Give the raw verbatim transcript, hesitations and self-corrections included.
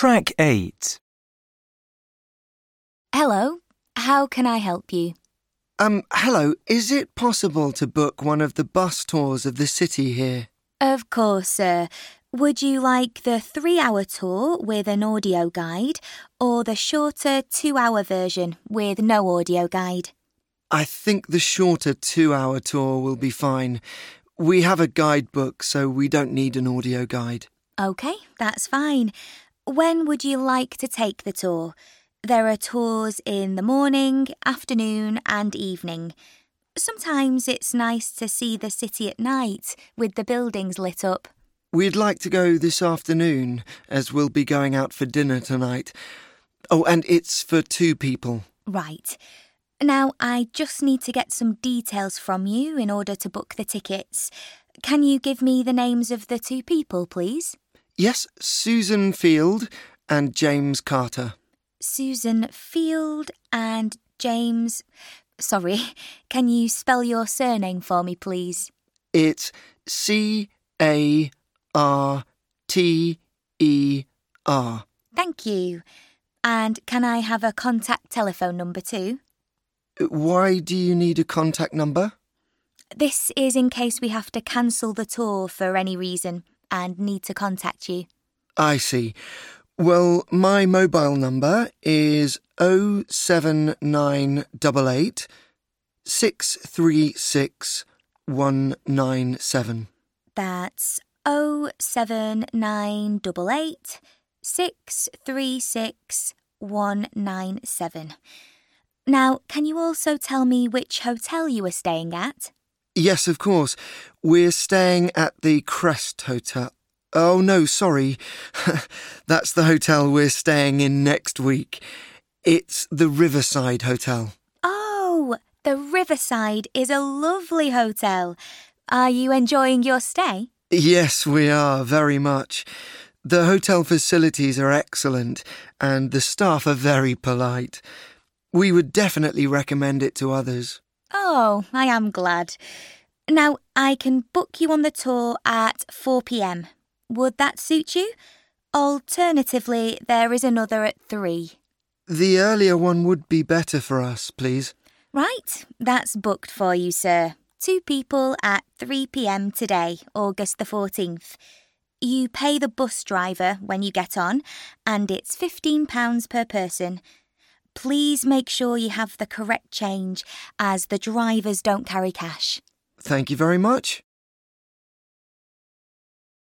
Track eight. Hello, how can I help you? Um, hello, is it possible to book one of the bus tours of the city here? Of course, sir. Would you like the three-hour tour with an audio guide or the shorter two-hour version with no audio guide? I think the shorter two-hour tour will be fine. We have a guidebook, so we don't need an audio guide. OK, that's fine. When would you like to take the tour? There are tours in the morning, afternoon and evening. Sometimes it's nice to see the city at night with the buildings lit up. We'd like to go this afternoon, as we'll be going out for dinner tonight. Oh, and it's for two people. Right. Now, I just need to get some details from you in order to book the tickets. Can you give me the names of the two people, please? Yes, Susan Field and James Carter. Susan Field and James... Sorry, can you spell your surname for me, please? It's C A R T E R. Thank you. And can I have a contact telephone number too? Why do you need a contact number? This is in case we have to cancel the tour for any reason and need to contact you. I see. Well, my mobile number is oh seven nine eight eight, six three six, one nine seven. That's oh seven nine eight eight, six three six, one nine seven. Now, can you also tell me which hotel you were staying at? Yes, of course. We're staying at the Crest Hotel. Oh, no, sorry. That's the hotel we're staying in next week. It's the Riverside Hotel. Oh, the Riverside is a lovely hotel. Are you enjoying your stay? Yes, we are, very much. The hotel facilities are excellent and the staff are very polite. We would definitely recommend it to others. Oh, I am glad. Now, I can book you on the tour at four p.m. Would that suit you? Alternatively, there is another at three. The earlier one would be better for us, please. Right, that's booked for you, sir. Two people at three p.m. today, August the fourteenth. You pay the bus driver when you get on, and it's fifteen pounds per person. Please make sure you have the correct change, as the drivers don't carry cash. Thank you very much.